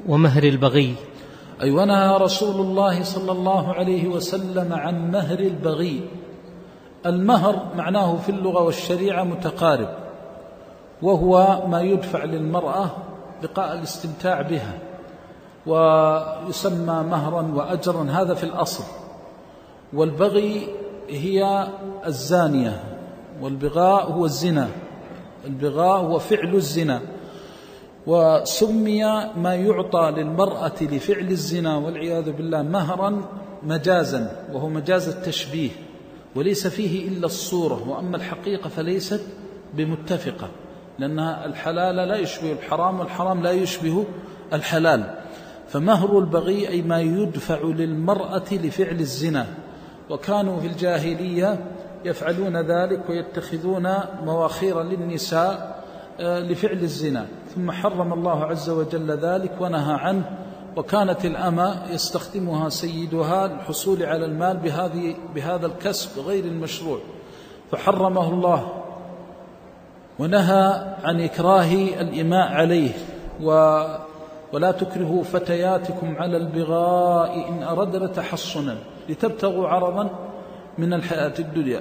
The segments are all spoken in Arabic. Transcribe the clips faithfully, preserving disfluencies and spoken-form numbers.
ومهر البغي. أي ونهى رسول الله صلى الله عليه وسلم عن مهر البغي. المهر معناه في اللغة والشريعة متقارب، وهو ما يدفع للمرأة لقاء الاستمتاع بها، ويسمى مهرا وأجرا، هذا في الأصل. والبغي هي الزانية، والبغاء هو الزنا، البغاء هو فعل الزنا. وسمي ما يعطى للمرأة لفعل الزنا والعياذ بالله مهرا مجازا، وهو مجاز التشبيه، وليس فيه إلا الصورة، وأما الحقيقة فليست بمتفقة، لأن الحلال لا يشبه الحرام والحرام لا يشبه الحلال. فمهر البغي أي ما يدفع للمرأة لفعل الزنا، وكانوا في الجاهلية يفعلون ذلك ويتخذون مواخير للنساء لفعل الزنا، ثم حرم الله عز وجل ذلك ونهى عنه. وكانت الأمة يستخدمها سيدها للحصول على المال بهذه بهذا الكسب غير المشروع، فحرمه الله ونهى عن إكراه الإماء عليه. و ولا تكرهوا فتياتكم على البغاء إن أردنا تحصنا لتبتغوا عرضا من الحياة الدنيا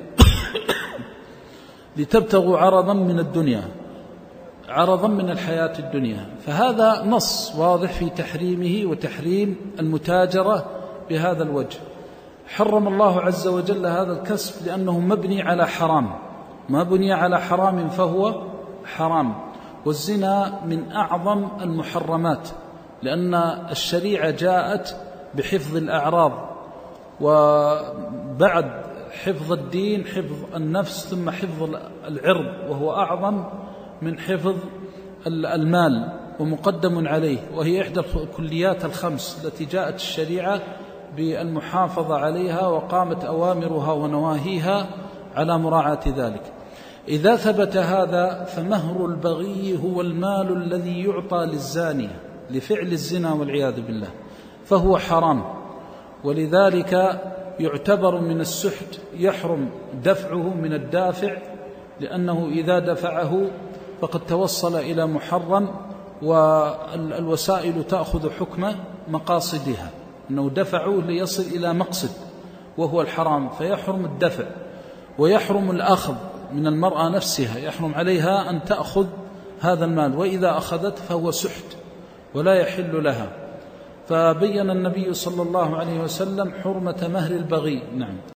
لتبتغوا عرضا من الدنيا عرضا من الحياة الدنيا. فهذا نص واضح في تحريمه وتحريم المتاجرة بهذا الوجه. حرم الله عز وجل هذا الكسب لأنه مبني على حرام، ما بني على حرام فهو حرام. والزنا من أعظم المحرمات، لأن الشريعة جاءت بحفظ الأعراض، وبعد حفظ الدين حفظ النفس، ثم حفظ العرض، وهو أعظم من حفظ المال ومقدم عليه، وهي إحدى الكليات الخمس التي جاءت الشريعة بالمحافظة عليها، وقامت أوامرها ونواهيها على مراعاة ذلك. إذا ثبت هذا فمهر البغي هو المال الذي يعطى للزانية لفعل الزنا والعياذ بالله، فهو حرام. ولذلك يعتبر من السحت، يحرم دفعه من الدافع، لأنه إذا دفعه فقد توصل إلى محرم، والوسائل تأخذ حكم مقاصدها، أنه دفعه ليصل إلى مقصد وهو الحرام، فيحرم الدفع. ويحرم الأخذ من المرأة نفسها، يحرم عليها أن تأخذ هذا المال، وإذا أخذت فهو سحت ولا يحل لها. فبين النبي صلى الله عليه وسلم حرمة مهر البغي. نعم.